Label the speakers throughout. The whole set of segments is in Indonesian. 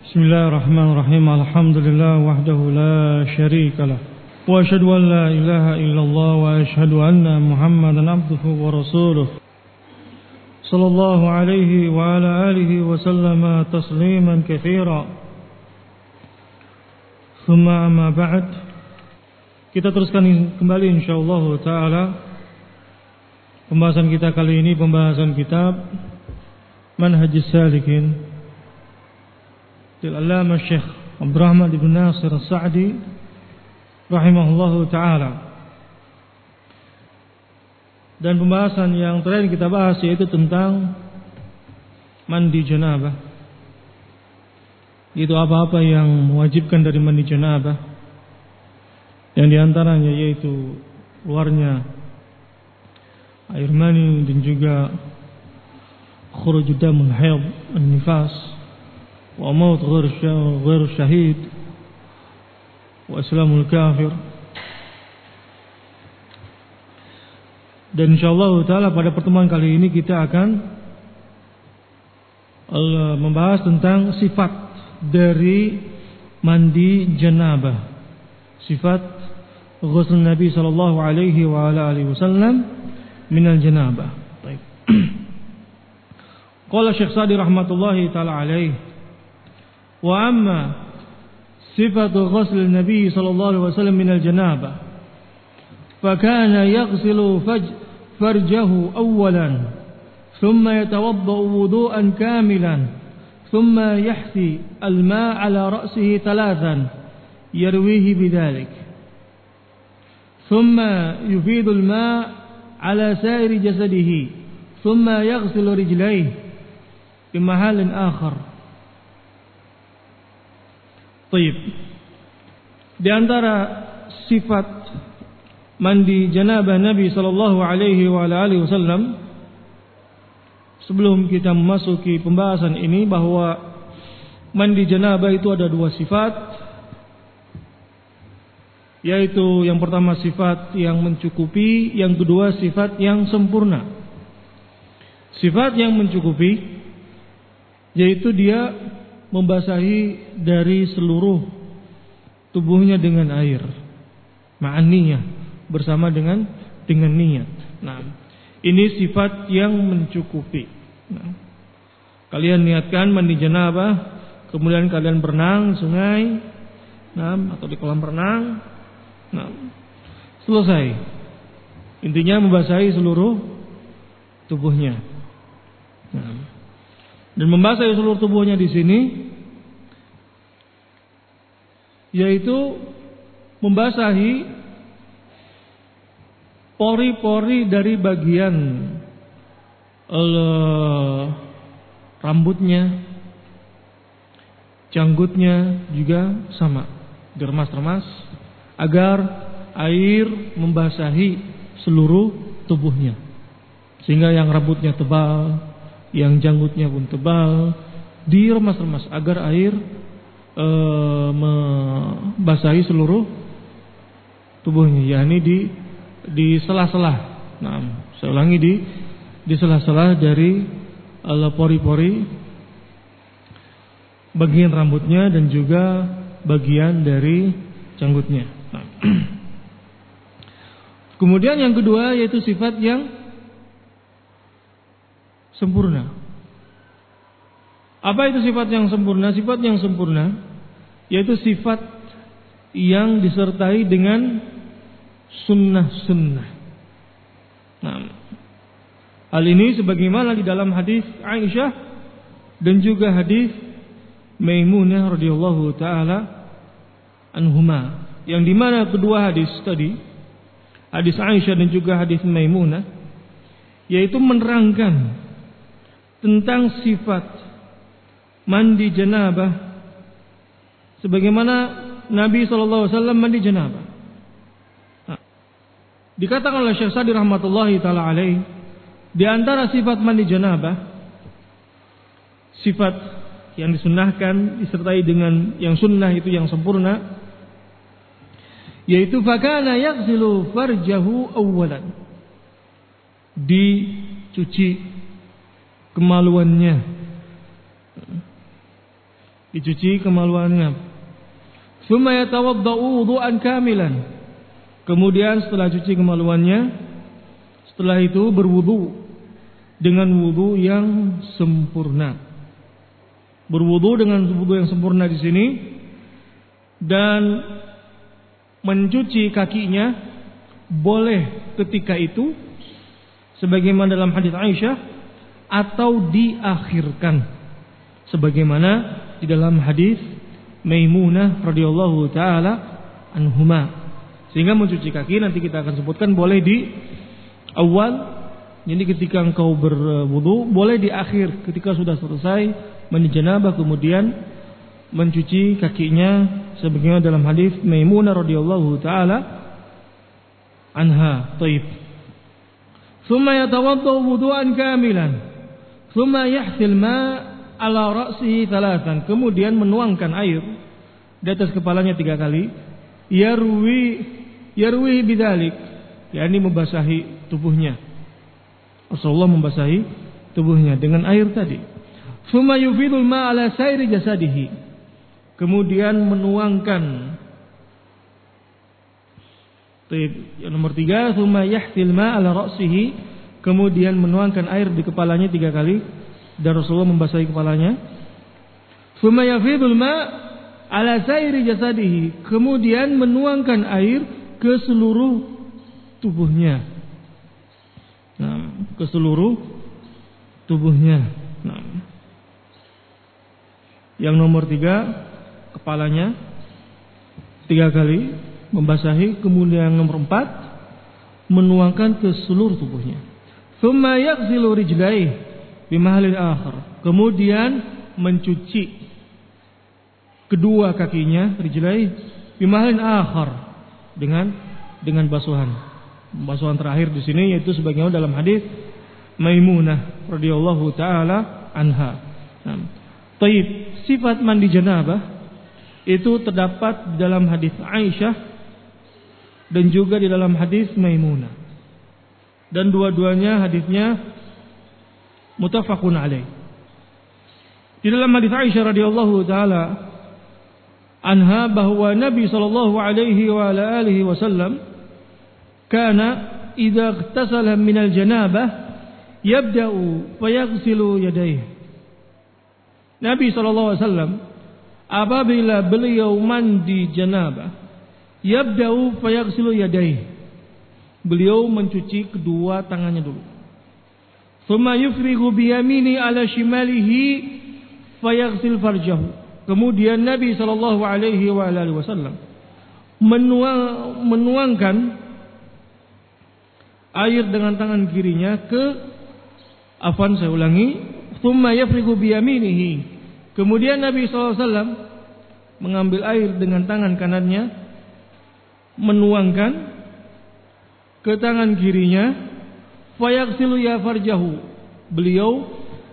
Speaker 1: Bismillahirrahmanirrahim. Alhamdulillah wahdahu la syarika lah. Wa asyhadu an la ilaha illallah wa asyhadu anna Muhammadan abduhu wa rasuluh. Sallallahu alaihi wa ala alihi wa sallama tasliman katsira. Tsumma amma ba'd. Kita teruskan kembali insyaallah taala pembahasan kita kali ini, pembahasan kitab Manhajus Salikin Al-Allamah Syekh Abdurrahman ibn Nasir As-Sa'di rahimahullahu ta'ala. Dan pembahasan yang terakhir kita bahas yaitu tentang mandi janabah. Itu apa-apa yang mewajibkan dari mandi janabah. Yang diantaranya yaitu keluarnya air mani dan juga khurujud damul haid, an-nifas, wa maut ghair syahid, wa islamul kafir. Dan insyaallah taala pada pertemuan kali ini kita akan membahas tentang sifat dari mandi janabah, sifat ghusl Nabi sallallahu alaihi wa ala alihi wasallam minal janabah. Baik. Qala Syekh Sa'di rahmatullahi taala alaihi, wa amma sifatu ghusl Nabi sallallahu alaihi wasallam min al-janabah fa kana yaghsilu farjahu awwalan thumma yatawaddau wudu'an kamilan thumma yahthi al-ma' ala ra'sihi thalathan yarwihi bidzalik thumma yufidu al-ma' ala sa'iri jasadihi thumma yaghsilu rijlayhi bi mahallin akhar. Baik. Di antara sifat mandi janabah Nabi sallallahu alaihi wa alihi wasallam, sebelum kita memasuki pembahasan ini, bahwa mandi janabah itu ada dua sifat, yaitu yang pertama sifat yang mencukupi, yang kedua sifat yang sempurna. Sifat yang mencukupi yaitu dia membasahi dari seluruh tubuhnya dengan air, ma'aniyah, bersama dengan niat. Nah, ini sifat yang mencukupi. Nah, kalian niatkan mandi janabah, kemudian kalian berenang sungai, atau di kolam renang, selesai. Intinya membasahi seluruh tubuhnya. Dan membasahi seluruh tubuhnya di sini yaitu membasahi pori-pori dari bagian rambutnya, janggutnya juga sama, diremas-remas agar air membasahi seluruh tubuhnya, sehingga yang rambutnya tebal, yang janggutnya pun tebal, diremas-remas agar air membasahi seluruh tubuhnya, yakni di sela-sela. Saya ulangi, di sela-sela dari pori-pori bagian rambutnya dan juga bagian dari janggutnya. Kemudian yang kedua yaitu sifat yang sempurna. Apa itu sifat yang sempurna? Sifat yang sempurna yaitu sifat yang disertai dengan sunnah-sunnah. Hal ini sebagaimana di dalam hadis Aisyah dan juga hadis Maimunah radhiyallahu taala anhuma, yang dimana kedua hadis tadi, hadis Aisyah dan juga hadis Maimunah, yaitu menerangkan tentang sifat mandi janabah sebagaimana Nabi SAW mandi janabah. Dikatakan oleh Syekh Sa'di rahmatullahi taala alaih, di antara sifat mandi janabah, sifat yang disunnahkan disertai dengan yang sunnah itu yang sempurna, yaitu fakana yaghsilu farjahu awwalan, dicuci kemaluannya, dicuci kemaluannya. Tsumma yatawaddau wudu'an kamilan. Kemudian setelah cuci kemaluannya, setelah itu berwudu dengan wudu yang sempurna. Berwudu dengan wudu yang sempurna di sini dan mencuci kakinya boleh ketika itu sebagaimana dalam hadis Aisyah atau diakhirkan sebagaimana di dalam hadis Maimunah radhiyallahu taala anhuma. Sehingga mencuci kaki nanti kita akan sebutkan boleh di awal, jadi ketika engkau berwudu, boleh di akhir ketika sudah selesai mandi janabah kemudian mencuci kakinya sebagaimana dalam hadis Maimunah radhiyallahu taala anha. Taib. Tsumma yatawaddu wudu'an kamilan. Tsumma yahsil ma' ala ra'sihi thalathan. Kemudian menuangkan air di atas kepalanya 3 kali. Yarwi bidzalik, yakni membasahi tubuhnya. Rasulullah membasahi tubuhnya dengan air tadi. Tsumma yufidul ma' ala sairi jasadihi. Kemudian menuangkan. Yang nomor 3, tsumma yahsil ma' ala ra'sihi. Kemudian menuangkan air di kepalanya 3 kali dan Rasulullah membasahi kepalanya. Tsumma yafidul ma' ala sairi jasadihi. Kemudian menuangkan air ke seluruh tubuhnya. Ke seluruh tubuhnya. Yang nomor 3, kepalanya 3 kali membasahi. Kemudian yang nomor 4, menuangkan ke seluruh tubuhnya. Tsumma yaghsilu rijlaihi bimahallin akhar. Kemudian mencuci kedua kakinya, rijlaihi bimahallin akhar, dengan basuhan terakhir di sini, yaitu sebagaimana dalam hadis Maimunah radhiyallahu taala anha. Taib, sifat mandi janabah itu terdapat di dalam hadis Aisyah dan juga di dalam hadis Maimunah. Dan dua-duanya hadisnya muttafaqun alaih. Di dalam hadis Aisyah radhiyallahu taala anha bahwa Nabi sallallahu alaihi wa alihi wasallam kana idza ightasala min al-janabah yabda'u fayaghsilu yadayhi. Nabi sallallahu alaihi wasallam apabila beliau mandi janabah, yabda'u fayaghsilu yadayhi. Beliau mencuci kedua tangannya dulu. Tsumma yufrighu bi yamini ala shimalihi fayaghsil farjahu. Kemudian Nabi sallallahu alaihi wasallam menuangkan air dengan tangan kirinya saya ulangi, tsumma yafrigu bi yaminihi. Kemudian Nabi sallallahu alaihi wasallam mengambil air dengan tangan kanannya, menuangkan ke tangan kirinya, fayaghsilu ya farjahu. Beliau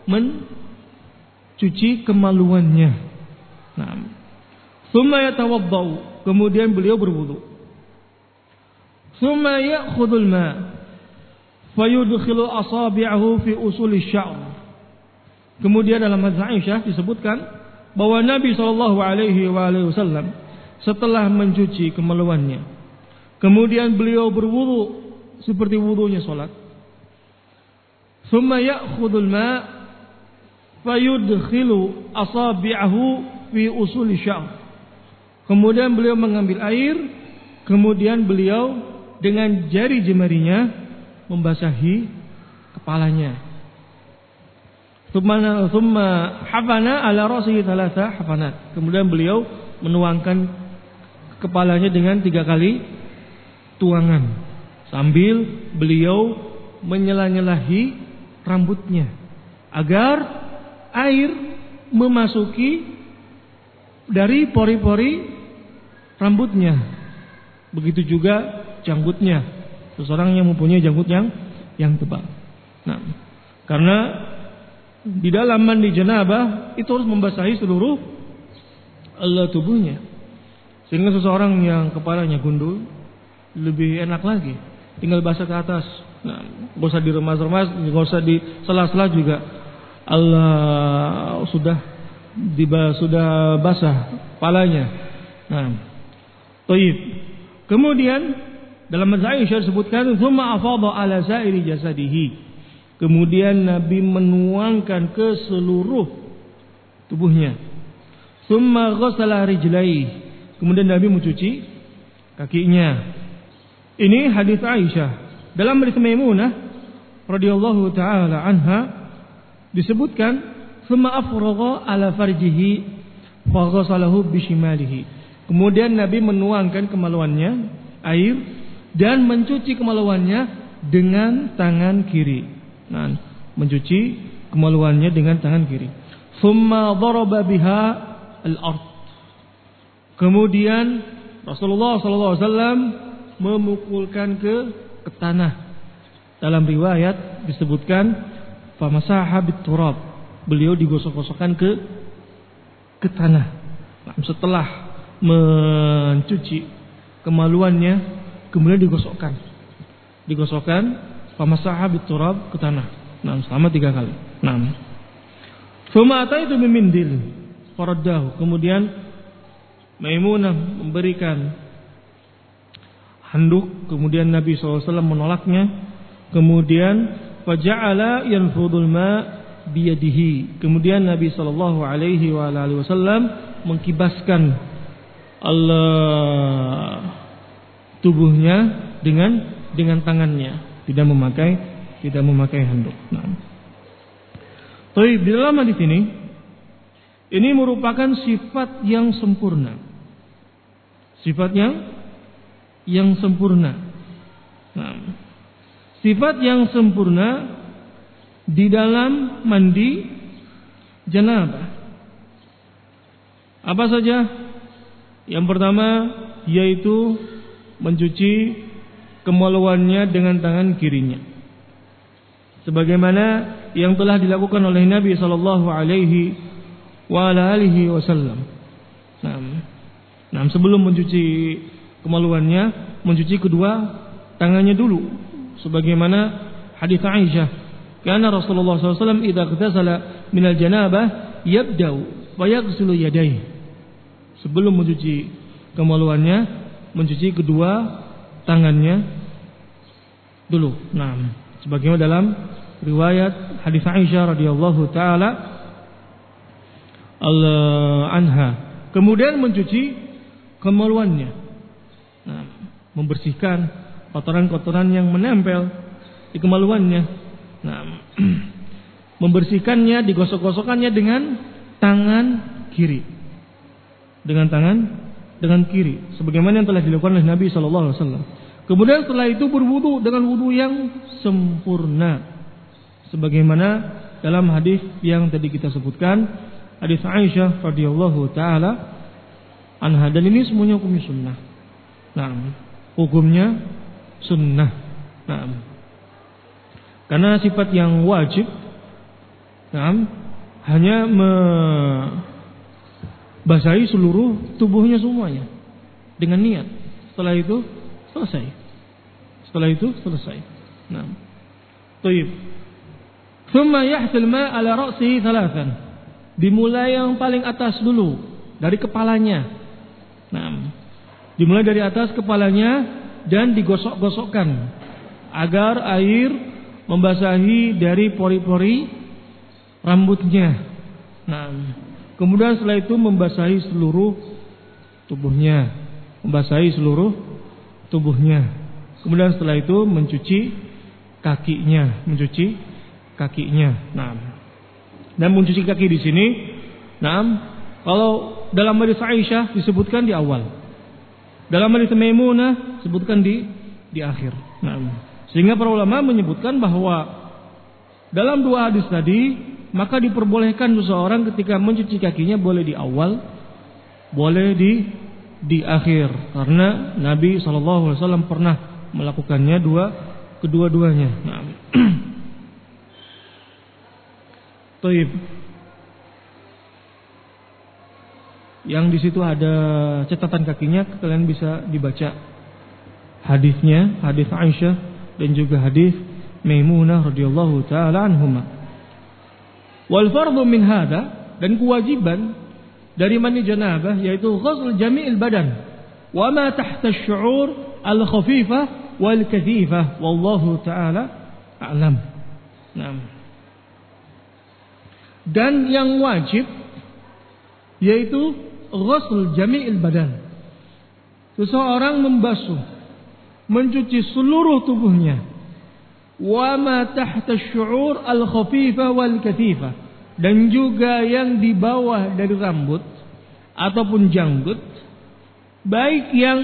Speaker 1: mencuci kemaluannya. Tsumma yatawaddau. Kemudian beliau berwudu. Tsumma ya'khudul ma' fayudkhilu asabi'ahu fi usuli sya'r. Kemudian dalam hadis Aisyah disebutkan bahwa Nabi sallallahu alaihi wasallam setelah mencuci kemaluannya, kemudian beliau berwudu seperti wudunya salat. Tsumma ya'khudul ma' fayudkhilu asabi'ahu fi usuli sya'r. Kemudian beliau mengambil air, kemudian beliau dengan jari jemarinya membasahi kepalanya. Tsumma hafana ala ra'sihi thalatha hafanat. Kemudian beliau menuangkan kepalanya dengan 3 kali tuangan sambil beliau menyela-nyelahi rambutnya agar air memasuki dari pori-pori rambutnya. Begitu juga janggutnya. Seseorang yang mempunyai janggut yang tebal. Karena di dalam mandi janabah itu harus membasahi seluruh tubuhnya. Sehingga seseorang yang kepalanya gundul lebih enak lagi, tinggal basah ke atas. Gak usah diremas-remas, gak usah di sela-sela juga. Allah sudah sudah basah kepalanya. Nah, taib. Kemudian dalam mazhab Aisyah disebutkan thumma afadha ala sa'iri jasadihi. Kemudian Nabi menuangkan ke seluruh tubuhnya. Thumma ghassala rijlaihi. Kemudian Nabi mencuci kakinya. Ini hadis Aisyah. Dalam hadis Maimunah radhiyallahu taala anha disebutkan thumma afragha ala farjihi fa ghassalahu bishimalihi. Kemudian Nabi menuangkan kemaluannya air dan mencuci kemaluannya dengan tangan kiri. Nah, mencuci kemaluannya dengan tangan kiri. Thumma daraba biha al-ard. Kemudian Rasulullah sallallahu alaihi wasallam memukulkan ke tanah. Dalam riwayat disebutkan famasaha bit-turab. Beliau digosok-gosokkan ke tanah. Nah, setelah mencuci kemaluannya, kemudian digosokkan famasaha bit-turab ke tanah. Nah, selama 3 kali. Nah, thumma ataitu bimindil faraddahu. Kemudian Maimunah memberikan handuk, kemudian Nabi SAW menolaknya. Kemudian faja'ala yanfudul ma biyadihi. Kemudian Nabi sallallahu alaihi wasallam mengkibaskan tubuhnya dengan tangannya, tidak memakai handuk. Nah. Di dalam hadis ini merupakan sifat yang sempurna. Sifat yang sempurna. Nah, sifat yang sempurna di dalam mandi janabah. Apa saja? Yang pertama yaitu mencuci kemaluannya dengan tangan kirinya, sebagaimana yang telah dilakukan oleh Nabi sallallahu alaihi wasallam. Nah, sebelum mencuci kemaluannya, mencuci kedua tangannya dulu, sebagaimana hadis Aisyah, karena Rasulullah SAW idza ightasala minal janabah yabda'u wa yaghsilu yadayhi. Sebelum mencuci kemaluannya, mencuci kedua tangannya dulu. Nah, sebagaimana dalam riwayat hadis Aisyah radhiyallahu taala anha. Kemudian mencuci kemaluannya. Nah, membersihkan kotoran-kotoran yang menempel di kemaluannya. Nah, membersihkannya, digosok-gosokkannya dengan tangan kiri. Dengan kiri, sebagaimana yang telah dilakukan oleh Nabi sallallahu alaihi wasallam. Kemudian setelah itu berwudu dengan wudu yang sempurna, sebagaimana dalam hadis yang tadi kita sebutkan, hadis Aisyah radhiyallahu taala anha. Dan ini semuanya hukumnya sunnah. Nah, hukumnya sunnah. Nah, karena sifat yang wajib, hanya membasahi seluruh tubuhnya semuanya dengan niat. Setelah itu selesai. Nah, taib. Thumma yahsil ma ala ra'sihi thalathan. Dimulai yang paling atas dulu, dari kepalanya. Nah, dimulai dari atas kepalanya dan digosok-gosokkan agar air membasahi dari pori-pori rambutnya. Nah, kemudian setelah itu membasahi seluruh tubuhnya. Kemudian setelah itu mencuci kakinya. Nah, dan mencuci kaki di sini, nah, kalau dalam hadis Aisyah disebutkan di awal, dalam hadis Maimunah disebutkan di akhir. Nah, sehingga para ulama menyebutkan bahwa dalam dua hadis tadi, maka diperbolehkan seseorang ketika mencuci kakinya boleh di awal, boleh di akhir, karena Nabi SAW pernah melakukannya kedua-duanya. Nah. Taib. Yang di situ ada catatan kakinya, kalian bisa dibaca hadisnya, hadis Aisyah dan juga hadis Maimunah radhiyallahu taala anhuma. Wal fardhu min hada, dan kewajiban dari mandi janabah yaitu ghusl jami'il badan wa ma tahta asy-syu'ur al-khafifah wal kathifah wallahu taala a'lam. Naam. Dan yang wajib yaitu ghusl jami'il badan. Seseorang membasuh, mencuci seluruh tubuhnya. Wa ma tahta asy-syu'ur al-khafifah wal kathifah, dan juga yang di bawah dari rambut ataupun janggut, baik yang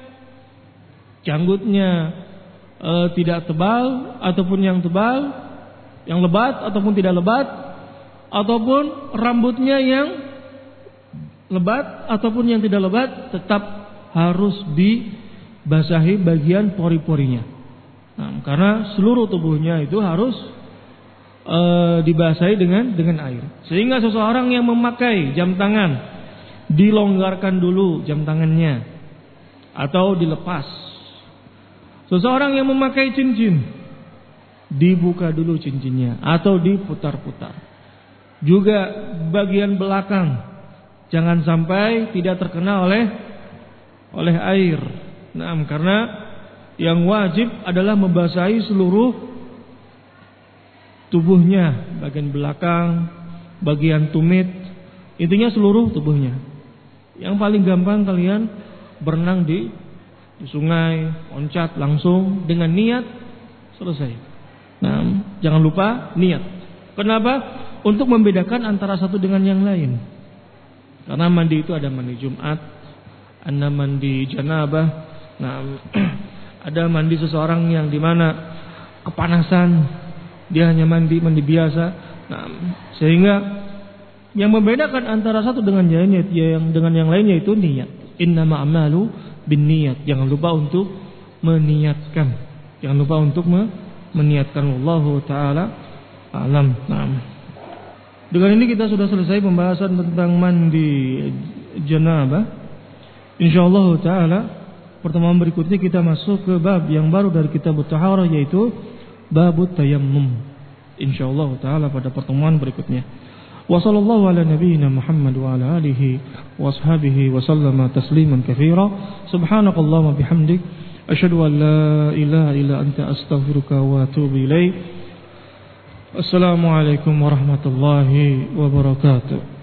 Speaker 1: janggutnya tidak tebal ataupun yang tebal, yang lebat ataupun tidak lebat, ataupun rambutnya yang lebat ataupun yang tidak lebat, tetap harus dibasahi bagian pori-porinya. Nah, karena seluruh tubuhnya itu harus dibasahi dengan air. Sehingga seseorang yang memakai jam tangan dilonggarkan dulu jam tangannya atau dilepas. Seseorang yang memakai cincin dibuka dulu cincinnya atau diputar-putar. Juga bagian belakang jangan sampai tidak terkena oleh air. Nah, karena yang wajib adalah membasahi seluruh tubuhnya, bagian belakang, bagian tumit, intinya seluruh tubuhnya. Yang paling gampang kalian berenang di sungai, loncat langsung dengan niat, selesai. Nah, jangan lupa niat. Kenapa? Untuk membedakan antara satu dengan yang lain. Karena mandi itu ada mandi Jumat, ada mandi janabah. Nah, ada mandi seseorang yang dimana kepanasan, dia hanya mandi biasa. Nah, sehingga yang membedakan antara satu dengan yang lainnya itu niat. Innama a'malu binniyat. Jangan lupa untuk meniatkan. Jangan lupa untuk meniatkan. Wallahu taala alam. Nah, dengan ini kita sudah selesai pembahasan tentang mandi janabah. Insyaallah taala pertemuan berikutnya kita masuk ke bab yang baru dari kitab At-Taharah, yaitu babut tayammum. Insyaallah taala pada pertemuan berikutnya. Wa sallallahu ala nabiyyina Muhammad wa ala alihi wa ashabihi wa sallama tasliman katsira. Subhanakallahumma bihamdik asyhadu an la ilaha illa anta astaghfiruka wa atubu ilaik. Assalamualaikum warahmatullahi wabarakatuh.